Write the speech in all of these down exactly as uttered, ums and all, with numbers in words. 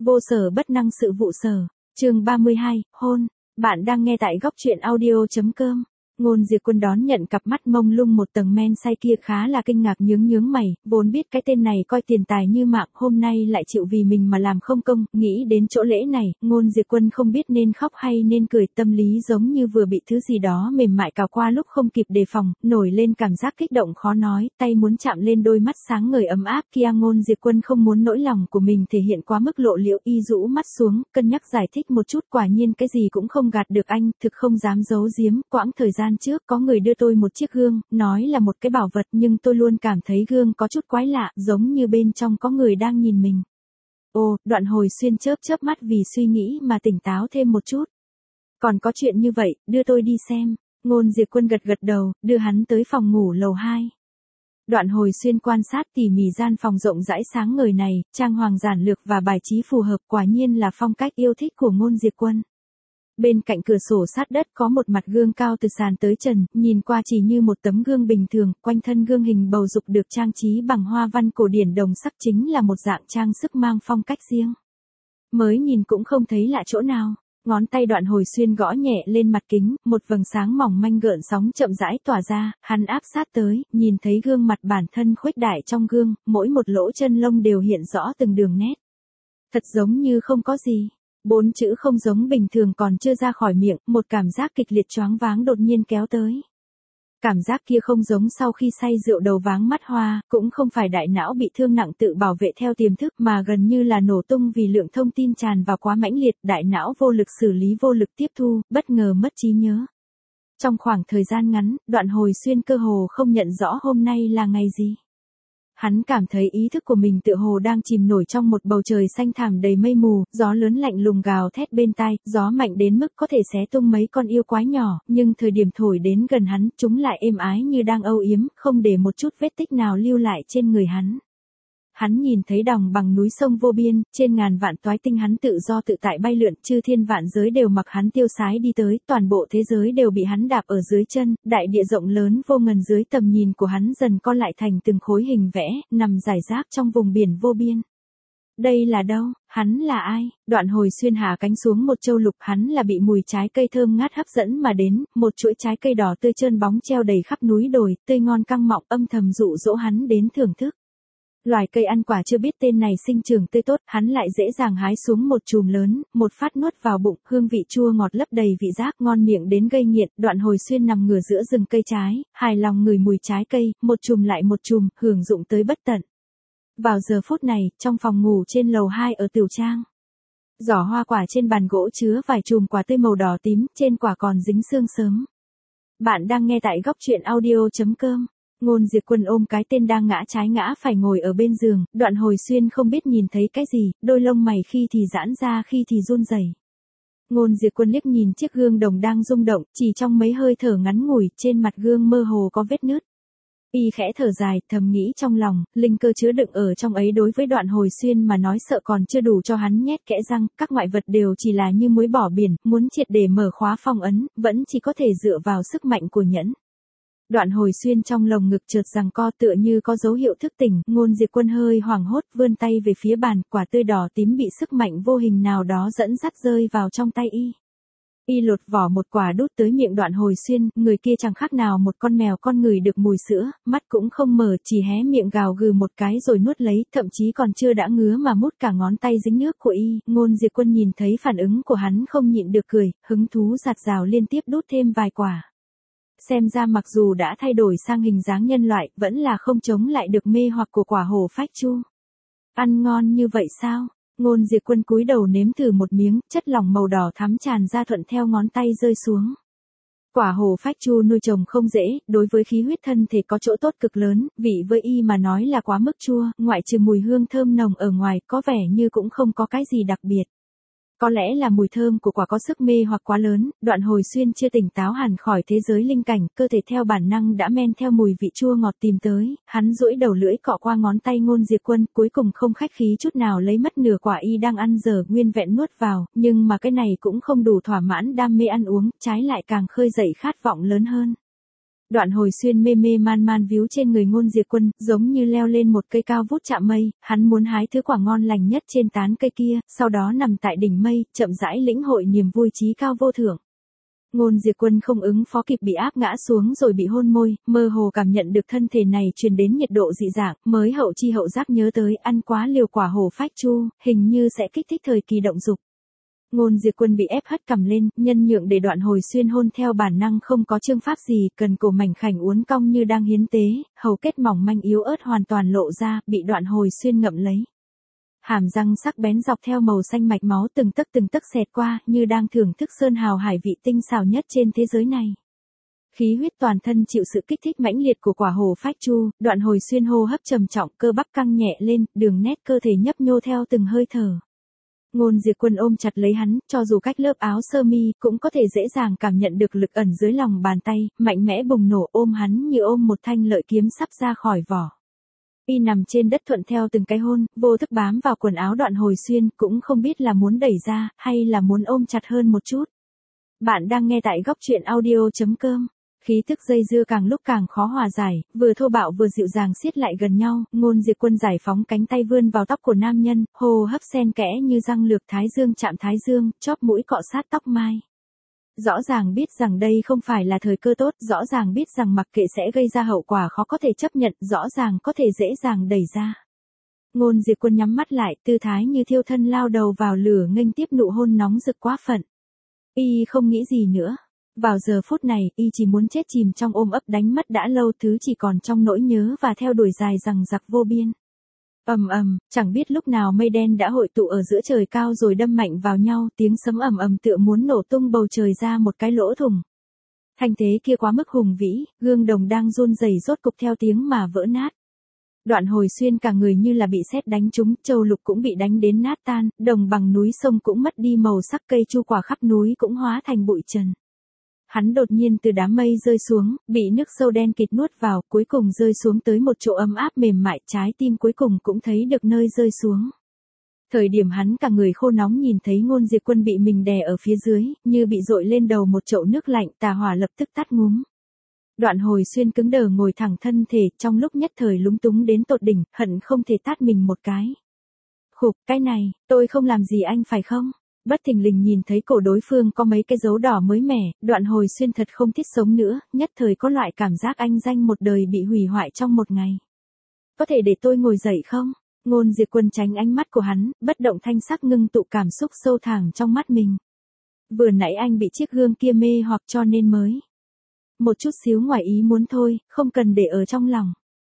Vô sở bất năng sự vụ sở. Chương ba mươi hai, hôn. Bạn đang nghe tại góc truyện audio.com. Ngôn Diệp Quân đón nhận cặp mắt mông lung một tầng men say kia khá là kinh ngạc, nhướng nhướng mày, vốn biết cái tên này coi tiền tài như mạng, hôm nay lại chịu vì mình mà làm không công, nghĩ đến chỗ lễ này, Ngôn Diệp Quân không biết nên khóc hay nên cười, tâm lý giống như vừa bị thứ gì đó mềm mại cào qua lúc không kịp đề phòng, nổi lên cảm giác kích động khó nói, tay muốn chạm lên đôi mắt sáng ngời ấm áp kia. Ngôn Diệp Quân không muốn nỗi lòng của mình thể hiện quá mức lộ liễu, y rũ mắt xuống, cân nhắc giải thích một chút, quả nhiên cái gì cũng không gạt được anh, thực không dám giấu giếm, quãng thời gian trước có người đưa tôi một chiếc gương, nói là một cái bảo vật, nhưng tôi luôn cảm thấy gương có chút quái lạ, giống như bên trong có người đang nhìn mình. Ồ, Đoạn Hồi Xuyên chớp chớp mắt vì suy nghĩ mà tỉnh táo thêm một chút. Còn có chuyện như vậy, đưa tôi đi xem. Ngôn Diệp Quân gật gật đầu, đưa hắn tới phòng ngủ lầu hai. Đoạn Hồi Xuyên quan sát tỉ mỉ gian phòng rộng rãi sáng ngời này, trang hoàng giản lược và bài trí phù hợp, quả nhiên là phong cách yêu thích của Ngôn Diệp Quân. Bên cạnh cửa sổ sát đất có một mặt gương cao từ sàn tới trần, nhìn qua chỉ như một tấm gương bình thường, quanh thân gương hình bầu dục được trang trí bằng hoa văn cổ điển đồng sắc, chính là một dạng trang sức mang phong cách riêng. Mới nhìn cũng không thấy lạ chỗ nào. Ngón tay Đoạn Hồi Xuyên gõ nhẹ lên mặt kính, một vầng sáng mỏng manh gợn sóng chậm rãi tỏa ra, hắn áp sát tới, nhìn thấy gương mặt bản thân khuếch đại trong gương, mỗi một lỗ chân lông đều hiện rõ từng đường nét. Thật giống như không có gì. Bốn chữ không giống bình thường còn chưa ra khỏi miệng, một cảm giác kịch liệt choáng váng đột nhiên kéo tới. Cảm giác kia không giống sau khi say rượu đầu váng mắt hoa, cũng không phải đại não bị thương nặng tự bảo vệ theo tiềm thức, mà gần như là nổ tung vì lượng thông tin tràn vào quá mãnh liệt, đại não vô lực xử lý, vô lực tiếp thu, bất ngờ mất trí nhớ. Trong khoảng thời gian ngắn, Đoạn Hồi Xuyên cơ hồ không nhận rõ hôm nay là ngày gì. Hắn cảm thấy ý thức của mình tựa hồ đang chìm nổi trong một bầu trời xanh thẳm đầy mây mù, gió lớn lạnh lùng gào thét bên tai, gió mạnh đến mức có thể xé tung mấy con yêu quái nhỏ, nhưng thời điểm thổi đến gần hắn, chúng lại êm ái như đang âu yếm, không để một chút vết tích nào lưu lại trên người hắn. Hắn nhìn thấy đồng bằng núi sông vô biên, trên ngàn vạn toái tinh hắn tự do tự tại bay lượn, chư thiên vạn giới đều mặc hắn tiêu sái đi tới, toàn bộ thế giới đều bị hắn đạp ở dưới chân, đại địa rộng lớn vô ngần dưới tầm nhìn của hắn dần co lại thành từng khối hình vẽ, nằm rải rác trong vùng biển vô biên. Đây là đâu? Hắn là ai? Đoạn Hồi Xuyên hạ cánh xuống một châu lục, hắn là bị mùi trái cây thơm ngát hấp dẫn mà đến, một chuỗi trái cây đỏ tươi trơn bóng treo đầy khắp núi đồi, tươi ngon căng mọng, âm thầm dụ dỗ hắn đến thưởng thức. Loài cây ăn quả chưa biết tên này sinh trưởng tươi tốt, hắn lại dễ dàng hái xuống một chùm lớn, một phát nuốt vào bụng, hương vị chua ngọt lấp đầy vị giác, ngon miệng đến gây nghiện. Đoạn Hồi Xuyên nằm ngửa giữa rừng cây trái, hài lòng ngửi mùi trái cây, một chùm lại một chùm, hưởng dụng tới bất tận. Vào giờ phút này, trong phòng ngủ trên lầu hai ở Tửu Trang, giỏ hoa quả trên bàn gỗ chứa vài chùm quả tươi màu đỏ tím, trên quả còn dính sương sớm. Bạn đang nghe tại góc truyện audio.com. Ngôn Diệp Quân ôm cái tên đang ngã trái ngã phải ngồi ở bên giường, Đoạn Hồi Xuyên không biết nhìn thấy cái gì, đôi lông mày khi thì giãn ra khi thì run rẩy. Ngôn Diệp Quân liếc nhìn chiếc gương đồng đang rung động, chỉ trong mấy hơi thở ngắn ngủi, trên mặt gương mơ hồ có vết nứt. Y khẽ thở dài, thầm nghĩ trong lòng, linh cơ chứa đựng ở trong ấy đối với Đoạn Hồi Xuyên mà nói sợ còn chưa đủ cho hắn nhét kẽ răng, các ngoại vật đều chỉ là như muối bỏ biển, muốn triệt để mở khóa phong ấn, vẫn chỉ có thể dựa vào sức mạnh của nhẫn. Đoạn Hồi Xuyên trong lồng ngực chợt giằng co tựa như có dấu hiệu thức tỉnh, Ngôn Diệp Quân hơi hoảng hốt vươn tay về phía bàn, quả tươi đỏ tím bị sức mạnh vô hình nào đó dẫn dắt rơi vào trong tay y. Y lột vỏ một quả đút tới miệng Đoạn Hồi Xuyên, người kia chẳng khác nào một con mèo con ngửi được mùi sữa, mắt cũng không mở, chỉ hé miệng gào gừ một cái rồi nuốt lấy, thậm chí còn chưa đã ngứa mà mút cả ngón tay dính nước của y. Ngôn Diệp Quân nhìn thấy phản ứng của hắn không nhịn được cười, hứng thú giạt rào liên tiếp đút thêm vài quả. Xem ra mặc dù đã thay đổi sang hình dáng nhân loại, vẫn là không chống lại được mê hoặc của quả hồ phách chu. Ăn ngon như vậy sao? Ngôn Diệp Quân cúi đầu nếm thử một miếng, chất lỏng màu đỏ thắm tràn ra thuận theo ngón tay rơi xuống. Quả hồ phách chu nuôi trồng không dễ, đối với khí huyết thân thể có chỗ tốt cực lớn, vị với y mà nói là quá mức chua, ngoại trừ mùi hương thơm nồng ở ngoài, có vẻ như cũng không có cái gì đặc biệt. Có lẽ là mùi thơm của quả có sức mê hoặc quá lớn, Đoạn Hồi Xuyên chưa tỉnh táo hẳn khỏi thế giới linh cảnh, cơ thể theo bản năng đã men theo mùi vị chua ngọt tìm tới, hắn duỗi đầu lưỡi cọ qua ngón tay Ngôn Diệp Quân, cuối cùng không khách khí chút nào lấy mất nửa quả y đang ăn dở nguyên vẹn nuốt vào, nhưng mà cái này cũng không đủ thỏa mãn đam mê ăn uống, trái lại càng khơi dậy khát vọng lớn hơn. Đoạn Hồi Xuyên mê mê man man víu trên người Ngôn Diệp Quân, giống như leo lên một cây cao vút chạm mây, hắn muốn hái thứ quả ngon lành nhất trên tán cây kia, sau đó nằm tại đỉnh mây, chậm rãi lĩnh hội niềm vui trí cao vô thượng. Ngôn Diệp Quân không ứng phó kịp bị áp ngã xuống rồi bị hôn môi, mơ hồ cảm nhận được thân thể này truyền đến nhiệt độ dị dạng, mới hậu chi hậu giác nhớ tới ăn quá liều quả hổ phách chu, hình như sẽ kích thích thời kỳ động dục. Ngôn Diệp Quân bị ép hất cằm lên, nhân nhượng để Đoạn Hồi Xuyên hôn theo bản năng không có chương pháp gì, cần cổ mảnh khảnh uốn cong như đang hiến tế, hầu kết mỏng manh yếu ớt hoàn toàn lộ ra, bị Đoạn Hồi Xuyên ngậm lấy. Hàm răng sắc bén dọc theo màu xanh mạch máu từng tấc từng tấc xẹt qua, như đang thưởng thức sơn hào hải vị tinh xảo nhất trên thế giới này. Khí huyết toàn thân chịu sự kích thích mãnh liệt của quả hổ phách chu, Đoạn Hồi Xuyên hô hấp trầm trọng, cơ bắp căng nhẹ lên, đường nét cơ thể nhấp nhô theo từng hơi thở. Ngôn Diệp Quân ôm chặt lấy hắn, cho dù cách lớp áo sơ mi, cũng có thể dễ dàng cảm nhận được lực ẩn dưới lòng bàn tay, mạnh mẽ bùng nổ, ôm hắn như ôm một thanh lợi kiếm sắp ra khỏi vỏ. Y nằm trên đất thuận theo từng cái hôn, vô thức bám vào quần áo Đoạn Hồi Xuyên, cũng không biết là muốn đẩy ra, hay là muốn ôm chặt hơn một chút. Bạn đang nghe tại góc truyện audio chấm com. Khí tức dây dưa càng lúc càng khó hòa giải, vừa thô bạo vừa dịu dàng siết lại gần nhau, Ngôn Diệp Quân giải phóng cánh tay vươn vào tóc của nam nhân, hô hấp xen kẽ như răng lược thái dương chạm thái dương, chóp mũi cọ sát tóc mai. Rõ ràng biết rằng đây không phải là thời cơ tốt, rõ ràng biết rằng mặc kệ sẽ gây ra hậu quả khó có thể chấp nhận, rõ ràng có thể dễ dàng đẩy ra. Ngôn Diệp Quân nhắm mắt lại, tư thái như thiêu thân lao đầu vào lửa nghênh tiếp nụ hôn nóng rực quá phận. Y không nghĩ gì nữa. Vào giờ phút này, y chỉ muốn chết chìm trong ôm ấp đánh mất đã lâu, thứ chỉ còn trong nỗi nhớ và theo đuổi dài rằng giặc vô biên. Ầm ầm, chẳng biết lúc nào mây đen đã hội tụ ở giữa trời cao rồi đâm mạnh vào nhau, tiếng sấm ầm ầm tựa muốn nổ tung bầu trời ra một cái lỗ thủng. Thanh thế kia quá mức hùng vĩ, gương đồng đang run rẩy rốt cục theo tiếng mà vỡ nát. Đoạn Hồi Xuyên cả người như là bị sét đánh trúng, châu lục cũng bị đánh đến nát tan, đồng bằng núi sông cũng mất đi màu sắc, cây chu quả khắp núi cũng hóa thành bụi trần. Hắn đột nhiên từ đám mây rơi xuống, bị nước sâu đen kịt nuốt vào, cuối cùng rơi xuống tới một chỗ ấm áp mềm mại, trái tim cuối cùng cũng thấy được nơi rơi xuống. Thời điểm hắn cả người khô nóng nhìn thấy Ngôn Diệp Quân bị mình đè ở phía dưới, như bị dội lên đầu một chậu nước lạnh, tà hỏa lập tức tắt ngúm. Đoạn Hồi Xuyên cứng đờ ngồi thẳng thân thể, trong lúc nhất thời lúng túng đến tột đỉnh, hận không thể tát mình một cái. Khục, cái này, tôi không làm gì anh phải không? Bất thình lình nhìn thấy cổ đối phương có mấy cái dấu đỏ mới mẻ, Đoạn Hồi Xuyên thật không thích sống nữa, nhất thời có loại cảm giác anh danh một đời bị hủy hoại trong một ngày. Có thể để tôi ngồi dậy không? Ngôn Diệp Quân tránh ánh mắt của hắn, bất động thanh sắc ngưng tụ cảm xúc sâu thẳm trong mắt mình. Vừa nãy anh bị chiếc gương kia mê hoặc cho nên mới. Một chút xíu ngoài ý muốn thôi, không cần để ở trong lòng.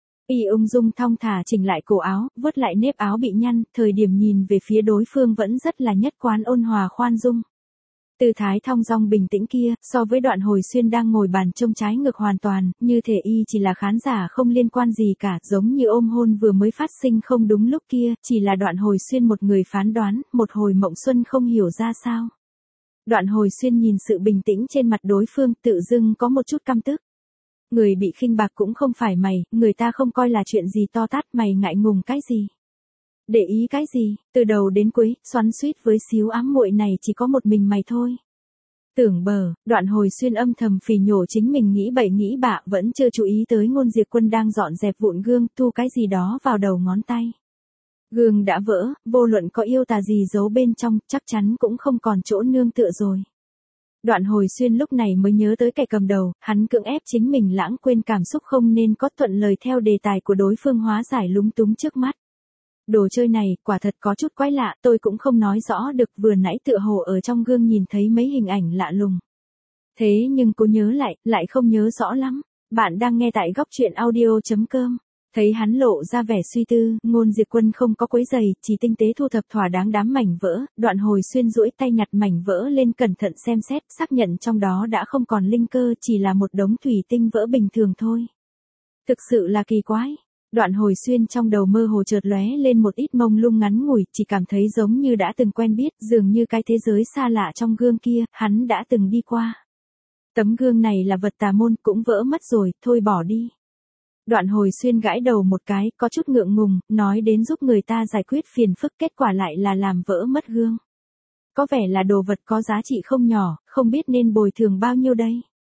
Y ung dung thong thả chỉnh lại cổ áo, vuốt lại nếp áo bị nhăn, thời điểm nhìn về phía đối phương vẫn rất là nhất quán ôn hòa khoan dung. Tư thái thong dong bình tĩnh kia, so với Đoạn Hồi Xuyên đang ngồi bàn trông trái ngược hoàn toàn, như thể y chỉ là khán giả không liên quan gì cả, giống như ôm hôn vừa mới phát sinh không đúng lúc kia, chỉ là Đoạn Hồi Xuyên một người phán đoán, một hồi mộng xuân không hiểu ra sao. Đoạn Hồi Xuyên nhìn sự bình tĩnh trên mặt đối phương, tự dưng có một chút căm tức. Người bị khinh bạc cũng không phải mày, người ta không coi là chuyện gì to tát, mày ngại ngùng cái gì? Để ý cái gì? Từ đầu đến cuối, xoắn xuýt với xíu ám muội này chỉ có một mình mày thôi. Tưởng bờ, Đoạn Hồi Xuyên âm thầm phì nhổ chính mình nghĩ bậy nghĩ bạ, vẫn chưa chú ý tới Ngôn Diệp Quân đang dọn dẹp vụn gương, thu cái gì đó vào đầu ngón tay. Gương đã vỡ, vô luận có yêu tà gì giấu bên trong, chắc chắn cũng không còn chỗ nương tựa rồi. Đoạn Hồi Xuyên lúc này mới nhớ tới kẻ cầm đầu, hắn cưỡng ép chính mình lãng quên cảm xúc không nên có, thuận lời theo đề tài của đối phương hóa giải lúng túng trước mắt. Đồ chơi này, quả thật có chút quái lạ, tôi cũng không nói rõ được, vừa nãy tựa hồ ở trong gương nhìn thấy mấy hình ảnh lạ lùng. Thế nhưng cô nhớ lại, lại không nhớ rõ lắm. Bạn đang nghe tại góc truyện audio chấm com. Thấy hắn lộ ra vẻ suy tư, Ngôn Diệp Quân không có quấy giày, chỉ tinh tế thu thập thỏa đáng đám mảnh vỡ, Đoạn Hồi Xuyên duỗi tay nhặt mảnh vỡ lên cẩn thận xem xét, xác nhận trong đó đã không còn linh cơ, chỉ là một đống thủy tinh vỡ bình thường thôi. Thực sự là kỳ quái. Đoạn Hồi Xuyên trong đầu mơ hồ chợt lóe lên một ít mông lung ngắn ngủi, chỉ cảm thấy giống như đã từng quen biết, dường như cái thế giới xa lạ trong gương kia, hắn đã từng đi qua. Tấm gương này là vật tà môn, cũng vỡ mất rồi, thôi bỏ đi. Đoạn Hồi Xuyên gãi đầu một cái, có chút ngượng ngùng, nói đến giúp người ta giải quyết phiền phức, kết quả lại là làm vỡ mất gương. Có vẻ là đồ vật có giá trị không nhỏ, không biết nên bồi thường bao nhiêu đây.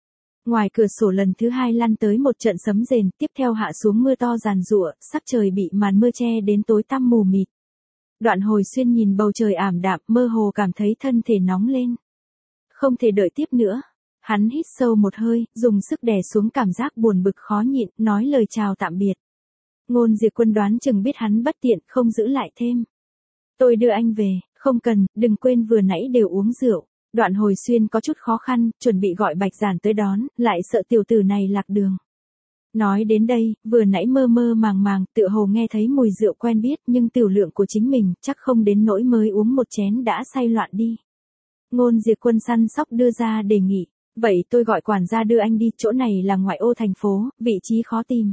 Ngoài cửa sổ lần thứ hai lăn tới một trận sấm rền, tiếp theo hạ xuống mưa to giàn giụa, sắc trời bị màn mưa che đến tối tăm mù mịt. Đoạn Hồi Xuyên nhìn bầu trời ảm đạm, mơ hồ cảm thấy thân thể nóng lên. Không thể đợi tiếp nữa. Hắn hít sâu một hơi, dùng sức đè xuống cảm giác buồn bực khó nhịn, nói lời chào tạm biệt. Ngôn Diệp Quân đoán chừng biết hắn bất tiện, không giữ lại thêm. Tôi đưa anh về, không cần, đừng quên vừa nãy đều uống rượu. Đoạn Hồi Xuyên có chút khó khăn, chuẩn bị gọi Bạch Giản tới đón, lại sợ tiểu tử này lạc đường. Nói đến đây, vừa nãy mơ mơ màng màng, tựa hồ nghe thấy mùi rượu quen biết, nhưng tiểu lượng của chính mình, chắc không đến nỗi mới uống một chén đã say loạn đi. Ngôn Diệp Quân săn sóc đưa ra đề nghị, vậy tôi gọi quản gia đưa anh đi, chỗ này là ngoại ô thành phố, vị trí khó tìm.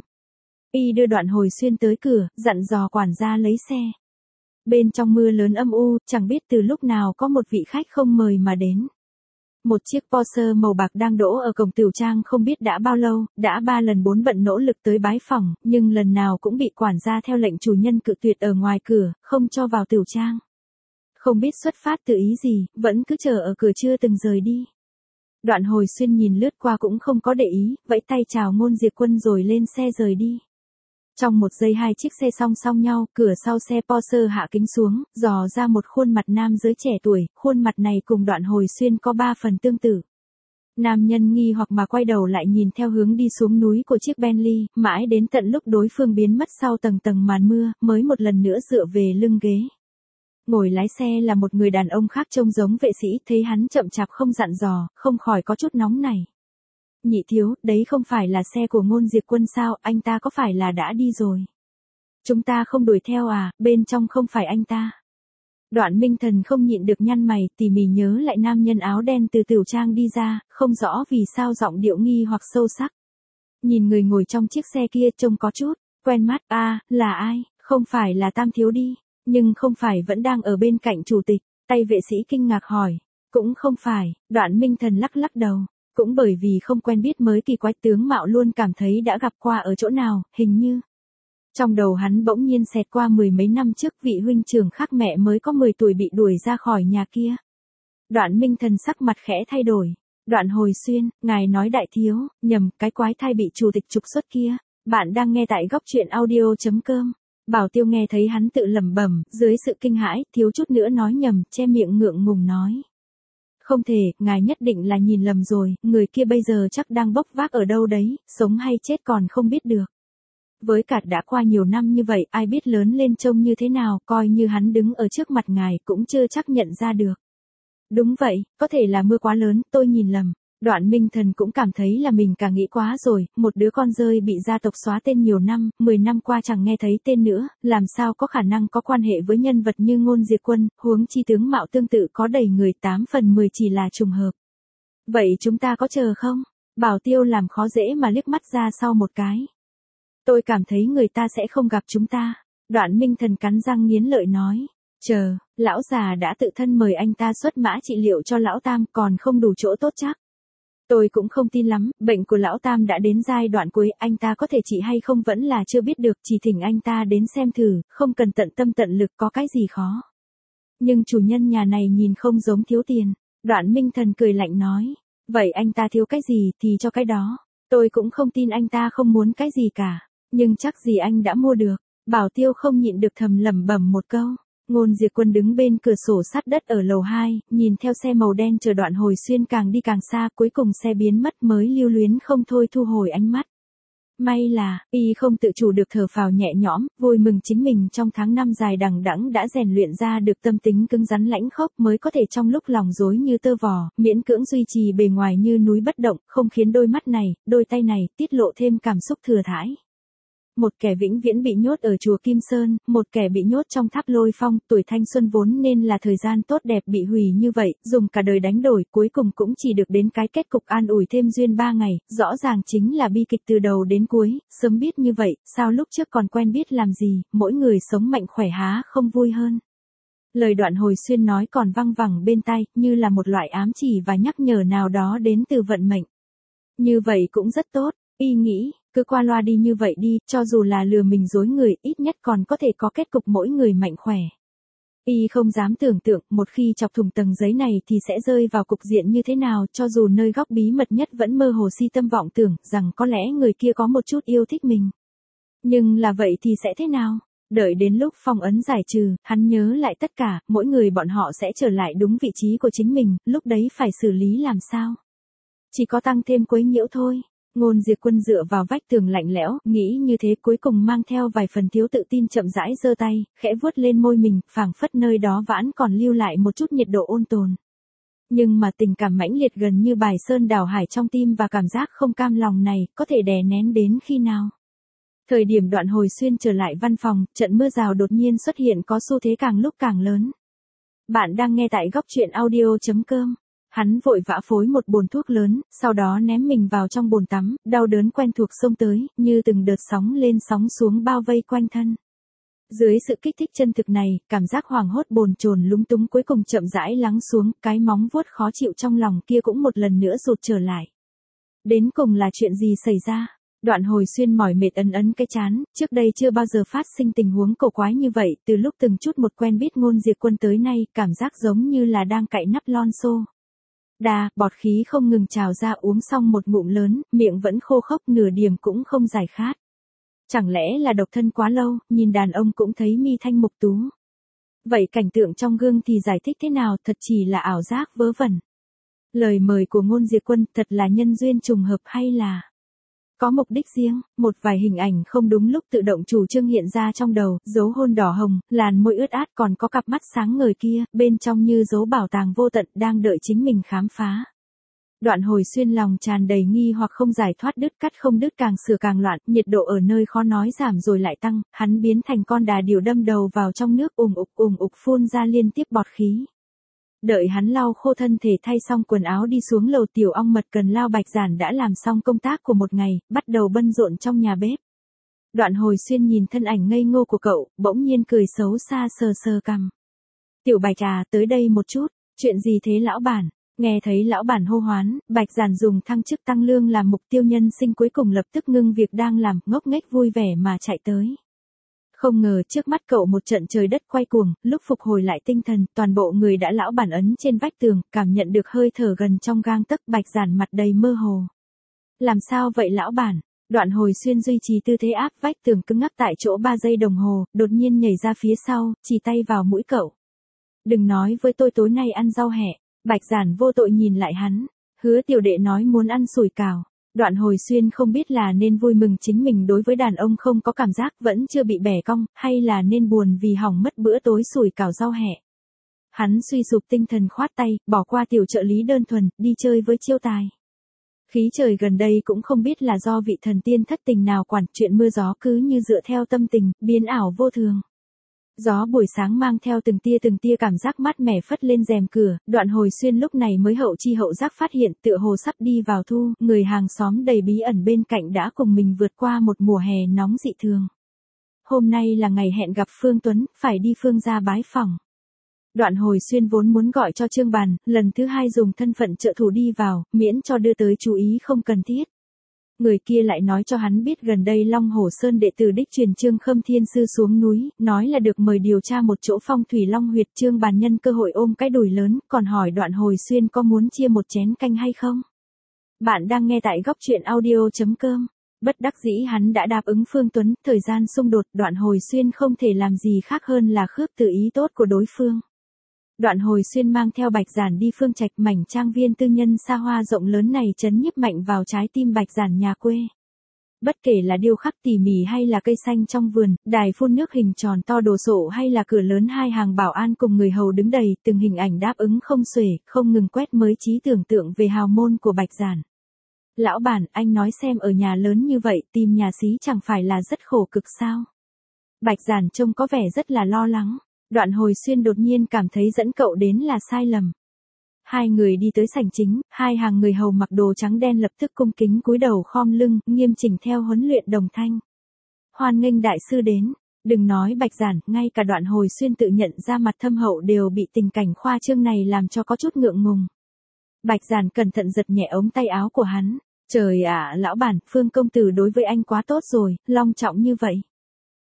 Y đưa Đoạn Hồi Xuyên tới cửa, dặn dò quản gia lấy xe. Bên trong mưa lớn âm u, chẳng biết từ lúc nào có một vị khách không mời mà đến. Một chiếc Porsche màu bạc đang đỗ ở cổng tiểu trang không biết đã bao lâu, đã ba lần bốn bận nỗ lực tới bái phỏng, nhưng lần nào cũng bị quản gia theo lệnh chủ nhân cự tuyệt ở ngoài cửa, không cho vào tiểu trang. Không biết xuất phát từ ý gì, vẫn cứ chờ ở cửa chưa từng rời đi. Đoạn Hồi Xuyên nhìn lướt qua cũng không có để ý, vẫy tay chào Ngôn Diệp Quân rồi lên xe rời đi. Trong một giây hai chiếc xe song song nhau, cửa sau xe Porsche hạ kính xuống, dò ra một khuôn mặt nam giới trẻ tuổi, khuôn mặt này cùng Đoạn Hồi Xuyên có ba phần tương tự. Nam nhân nghi hoặc mà quay đầu lại nhìn theo hướng đi xuống núi của chiếc Bentley, mãi đến tận lúc đối phương biến mất sau tầng tầng màn mưa, mới một lần nữa dựa về lưng ghế. Ngồi lái xe là một người đàn ông khác trông giống vệ sĩ, thấy hắn chậm chạp không dặn dò, không khỏi có chút nóng này. Nhị thiếu, đấy không phải là xe của Ngôn Diệp Quân sao, anh ta có phải là đã đi rồi? Chúng ta không đuổi theo à, bên trong không phải anh ta. Đoạn Minh Thần không nhịn được nhăn mày, tỉ mỉ nhớ lại nam nhân áo đen từ tiểu trang đi ra, không rõ vì sao giọng điệu nghi hoặc sâu sắc. Nhìn người ngồi trong chiếc xe kia trông có chút quen mắt, a, à, là ai, không phải là Tam thiếu đi, nhưng không phải vẫn đang ở bên cạnh chủ tịch, tay vệ sĩ kinh ngạc hỏi, cũng không phải, Đoạn Minh Thần lắc lắc đầu. Cũng bởi vì không quen biết mới kỳ quái, tướng mạo luôn cảm thấy đã gặp qua ở chỗ nào, hình như. Trong đầu hắn bỗng nhiên xẹt qua mười mấy năm trước vị huynh trưởng khác mẹ mới có mười tuổi bị đuổi ra khỏi nhà kia. Đoạn Minh Thần sắc mặt khẽ thay đổi. Đoạn Hồi Xuyên, ngài nói đại thiếu, nhầm, cái quái thai bị chủ tịch trục xuất kia. Bạn đang nghe tại góc truyện audio.com. Bảo Tiêu nghe thấy hắn tự lẩm bẩm, dưới sự kinh hãi, thiếu chút nữa nói nhầm, che miệng ngượng ngùng nói. Không thể, ngài nhất định là nhìn lầm rồi, người kia bây giờ chắc đang bốc vác ở đâu đấy, sống hay chết còn không biết được. Với cả đã qua nhiều năm như vậy, ai biết lớn lên trông như thế nào, coi như hắn đứng ở trước mặt ngài cũng chưa chắc nhận ra được. Đúng vậy, có thể là mưa quá lớn, tôi nhìn lầm. Đoạn Minh Thần cũng cảm thấy là mình càng nghĩ quá rồi, một đứa con rơi bị gia tộc xóa tên nhiều năm, mười năm qua chẳng nghe thấy tên nữa, làm sao có khả năng có quan hệ với nhân vật như Ngôn Diệp Quân, huống chi tướng mạo tương tự có đầy người, tám phần mười chỉ là trùng hợp. Vậy chúng ta có chờ không? Bảo Tiêu làm khó dễ mà liếc mắt ra sau một cái. Tôi cảm thấy người ta sẽ không gặp chúng ta. Đoạn Minh Thần cắn răng nghiến lợi nói. Chờ, lão già đã tự thân mời anh ta xuất mã trị liệu cho lão Tam, còn không đủ chỗ tốt chắc. Tôi cũng không tin lắm, bệnh của lão Tam đã đến giai đoạn cuối, anh ta có thể trị hay không vẫn là chưa biết được, chỉ thỉnh anh ta đến xem thử, không cần tận tâm tận lực, có cái gì khó. Nhưng chủ nhân nhà này nhìn không giống thiếu tiền. Đoạn Minh Thần cười lạnh nói, vậy anh ta thiếu cái gì thì cho cái đó. Tôi cũng không tin anh ta không muốn cái gì cả, nhưng chắc gì anh đã mua được. Bảo Tiêu không nhịn được thầm lẩm bẩm một câu. Ngôn Diệp Quân đứng bên cửa sổ sát đất ở lầu hai, nhìn theo xe màu đen chờ Đoạn Hồi Xuyên càng đi càng xa, cuối cùng xe biến mất mới lưu luyến không thôi thu hồi ánh mắt. May là, y không tự chủ được thở phào nhẹ nhõm, vui mừng chính mình trong tháng năm dài đằng đẵng đã rèn luyện ra được tâm tính cứng rắn lãnh khốc, mới có thể trong lúc lòng rối như tơ vò, miễn cưỡng duy trì bề ngoài như núi bất động, không khiến đôi mắt này, đôi tay này, tiết lộ thêm cảm xúc thừa thãi. Một kẻ vĩnh viễn bị nhốt ở chùa Kim Sơn, một kẻ bị nhốt trong tháp Lôi Phong, tuổi thanh xuân vốn nên là thời gian tốt đẹp bị hủy như vậy, dùng cả đời đánh đổi, cuối cùng cũng chỉ được đến cái kết cục an ủi thêm duyên ba ngày, rõ ràng chính là bi kịch từ đầu đến cuối, sớm biết như vậy, sao lúc trước còn quen biết làm gì, mỗi người sống mạnh khỏe há không vui hơn. Lời Đoạn Hồi Xuyên nói còn văng vẳng bên tai, như là một loại ám chỉ và nhắc nhở nào đó đến từ vận mệnh. Như vậy cũng rất tốt, y nghĩ. Cứ qua loa đi như vậy đi, cho dù là lừa mình dối người, ít nhất còn có thể có kết cục mỗi người mạnh khỏe. Y không dám tưởng tượng một khi chọc thủng tầng giấy này thì sẽ rơi vào cục diện như thế nào, cho dù nơi góc bí mật nhất vẫn mơ hồ si tâm vọng tưởng rằng có lẽ người kia có một chút yêu thích mình. Nhưng là vậy thì sẽ thế nào? Đợi đến lúc phong ấn giải trừ, hắn nhớ lại tất cả, mỗi người bọn họ sẽ trở lại đúng vị trí của chính mình, lúc đấy phải xử lý làm sao? Chỉ có tăng thêm quấy nhiễu thôi. Ngôn Diệp Quân dựa vào vách tường lạnh lẽo, nghĩ như thế cuối cùng mang theo vài phần thiếu tự tin chậm rãi giơ tay, khẽ vuốt lên môi mình, phảng phất nơi đó vãn còn lưu lại một chút nhiệt độ ôn tồn. Nhưng mà tình cảm mãnh liệt gần như bài sơn đảo hải trong tim và cảm giác không cam lòng này, có thể đè nén đến khi nào? Thời điểm Đoạn Hồi Xuyên trở lại văn phòng, trận mưa rào đột nhiên xuất hiện có xu thế càng lúc càng lớn. Bạn đang nghe tại góc truyện audio.com. Hắn vội vã phối một bồn thuốc lớn, sau đó ném mình vào trong bồn tắm, đau đớn quen thuộc xông tới, như từng đợt sóng lên sóng xuống bao vây quanh thân. Dưới sự kích thích chân thực này, cảm giác hoảng hốt bồn chồn lúng túng cuối cùng chậm rãi lắng xuống, cái móng vuốt khó chịu trong lòng kia cũng một lần nữa rụt trở lại. Đến cùng là chuyện gì xảy ra? Đoạn Hồi Xuyên mỏi mệt ấn ấn cái chán, trước đây chưa bao giờ phát sinh tình huống cổ quái như vậy, từ lúc từng chút một quen biết Ngôn Diệp Quân tới nay, cảm giác giống như là đang cạy nắp lon xô. Đà, bọt khí không ngừng trào ra, uống xong một ngụm lớn, miệng vẫn khô khốc, nửa điểm cũng không giải khát. Chẳng lẽ là độc thân quá lâu, nhìn đàn ông cũng thấy mi thanh mục tú. Vậy cảnh tượng trong gương thì giải thích thế nào, thật chỉ là ảo giác vớ vẩn. Lời mời của Ngôn Diệp Quân thật là nhân duyên trùng hợp hay là có mục đích riêng? Một vài hình ảnh không đúng lúc tự động chủ trương hiện ra trong đầu, dấu hôn đỏ hồng, làn môi ướt át, còn có cặp mắt sáng ngời kia, bên trong như dấu bảo tàng vô tận đang đợi chính mình khám phá. Đoạn Hồi Xuyên lòng tràn đầy nghi hoặc không giải thoát, đứt cắt không đứt, càng sửa càng loạn, nhiệt độ ở nơi khó nói giảm rồi lại tăng, hắn biến thành con đà điểu đâm đầu vào trong nước, ùm ục ùm ục phun ra liên tiếp bọt khí. Đợi hắn lau khô thân thể, thay xong quần áo đi xuống lầu, Tiểu Ong Mật Cần Lao Bạch Giản đã làm xong công tác của một ngày, bắt đầu bận rộn trong nhà bếp. Đoạn Hồi Xuyên nhìn thân ảnh ngây ngô của cậu, bỗng nhiên cười xấu xa sờ sờ cằm. Tiểu Bạch à, tới đây một chút. Chuyện gì thế lão bản? Nghe thấy lão bản hô hoán, Bạch Giản dùng thăng chức tăng lương làm mục tiêu nhân sinh cuối cùng lập tức ngưng việc đang làm, ngốc nghếch vui vẻ mà chạy tới. Không ngờ trước mắt cậu một trận trời đất quay cuồng, lúc phục hồi lại tinh thần, toàn bộ người đã lão bản ấn trên vách tường, cảm nhận được hơi thở gần trong gang tấc. Bạch Giản mặt đầy mơ hồ. Làm sao vậy lão bản? Đoạn Hồi Xuyên duy trì tư thế áp vách tường cứng ngắc tại chỗ ba giây đồng hồ, đột nhiên nhảy ra phía sau, chỉ tay vào mũi cậu. Đừng nói với tôi tối nay ăn rau hẹ. Bạch Giản vô tội nhìn lại hắn. Hứa tiểu đệ nói muốn ăn sủi cảo. Đoạn Hồi Xuyên không biết là nên vui mừng chính mình đối với đàn ông không có cảm giác, vẫn chưa bị bẻ cong, hay là nên buồn vì hỏng mất bữa tối sủi cảo rau hẹ. Hắn suy sụp tinh thần khoát tay, bỏ qua tiểu trợ lý đơn thuần, đi chơi với Chiêu Tài. Khí trời gần đây cũng không biết là do vị thần tiên thất tình nào quản, chuyện mưa gió cứ như dựa theo tâm tình, biến ảo vô thường. Gió buổi sáng mang theo từng tia từng tia cảm giác mát mẻ phất lên rèm cửa, Đoạn Hồi Xuyên lúc này mới hậu chi hậu giác phát hiện tựa hồ sắp đi vào thu, người hàng xóm đầy bí ẩn bên cạnh đã cùng mình vượt qua một mùa hè nóng dị thường. Hôm nay là ngày hẹn gặp Phương Tuấn, phải đi Phương gia bái phỏng. Đoạn Hồi Xuyên vốn muốn gọi cho Trương Bàn, lần thứ hai dùng thân phận trợ thủ đi vào, miễn cho đưa tới chú ý không cần thiết. Người kia lại nói cho hắn biết gần đây Long Hổ Sơn đệ tử đích truyền Trương Khâm Thiên Sư xuống núi, nói là được mời điều tra một chỗ phong thủy long huyệt. Trương Bàn nhân cơ hội ôm cái đùi lớn, còn hỏi Đoạn Hồi Xuyên có muốn chia một chén canh hay không. Bạn đang nghe tại góc truyện audio.com. Bất đắc dĩ hắn đã đáp ứng Phương Tuấn, thời gian xung đột, Đoạn Hồi Xuyên không thể làm gì khác hơn là khước từ ý tốt của đối phương. Đoạn Hồi Xuyên mang theo Bạch Giản đi Phương Trạch, mảnh trang viên tư nhân xa hoa rộng lớn này chấn nhiếp mạnh vào trái tim Bạch Giản nhà quê. Bất kể là điêu khắc tỉ mỉ hay là cây xanh trong vườn, đài phun nước hình tròn to đồ sộ hay là cửa lớn hai hàng bảo an cùng người hầu đứng đầy, từng hình ảnh đáp ứng không xuể, không ngừng quét mới trí tưởng tượng về hào môn của Bạch Giản. Lão bản, anh nói xem, ở nhà lớn như vậy, tìm nhà xí chẳng phải là rất khổ cực sao? Bạch Giản trông có vẻ rất là lo lắng. Đoạn Hồi Xuyên đột nhiên cảm thấy dẫn cậu đến là sai lầm. Hai người đi tới sảnh chính, hai hàng người hầu mặc đồ trắng đen lập tức cung kính cúi đầu khom lưng, nghiêm chỉnh theo huấn luyện đồng thanh. Hoan nghênh đại sư đến. Đừng nói Bạch Giản, ngay cả Đoạn Hồi Xuyên tự nhận ra mặt thâm hậu đều bị tình cảnh khoa trương này làm cho có chút ngượng ngùng. Bạch Giản cẩn thận giật nhẹ ống tay áo của hắn. Trời ạ, lão bản, Phương công tử đối với anh quá tốt rồi, long trọng như vậy.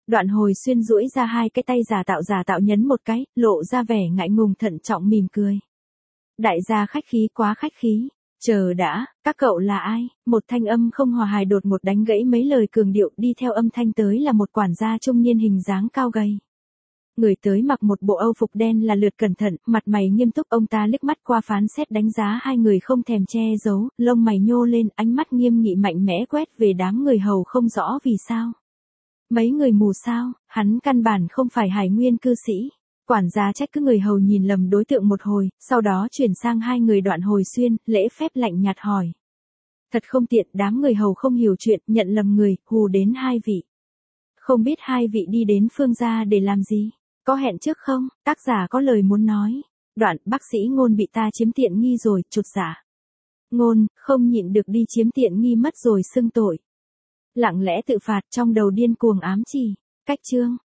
Đoạn Hồi Xuyên duỗi ra hai cái tay giả tạo giả tạo nhấn một cái, lộ ra vẻ ngại ngùng thận trọng mỉm cười. Đại gia khách khí quá khách khí. Chờ đã, các cậu là ai? Một thanh âm không hòa hài đột ngột đánh gãy mấy lời cường điệu, đi theo âm thanh tới là một quản gia trung niên hình dáng cao gầy. Người tới mặc một bộ âu phục đen là lượt cẩn thận, mặt mày nghiêm túc, ông ta liếc mắt qua phán xét đánh giá hai người không thèm che giấu, lông mày nhô lên, ánh mắt nghiêm nghị mạnh mẽ quét về đám người hầu không rõ vì sao. Mấy người mù sao, hắn căn bản không phải Hải Nguyên cư sĩ. Quản gia trách cứ người hầu nhìn lầm đối tượng một hồi, sau đó chuyển sang hai người Đoạn Hồi Xuyên, lễ phép lạnh nhạt hỏi. Thật không tiện, đám người hầu không hiểu chuyện, nhận lầm người, hù đến hai vị. Không biết hai vị đi đến Phương gia để làm gì? Có hẹn trước không? Tác giả có lời muốn nói. Đoạn, bác sĩ Ngôn bị ta chiếm tiện nghi rồi, chột dạ. Ngôn, không nhịn được đi chiếm tiện nghi mất rồi xưng tội. Lặng lẽ tự phạt trong đầu điên cuồng ám chỉ. Cách chương.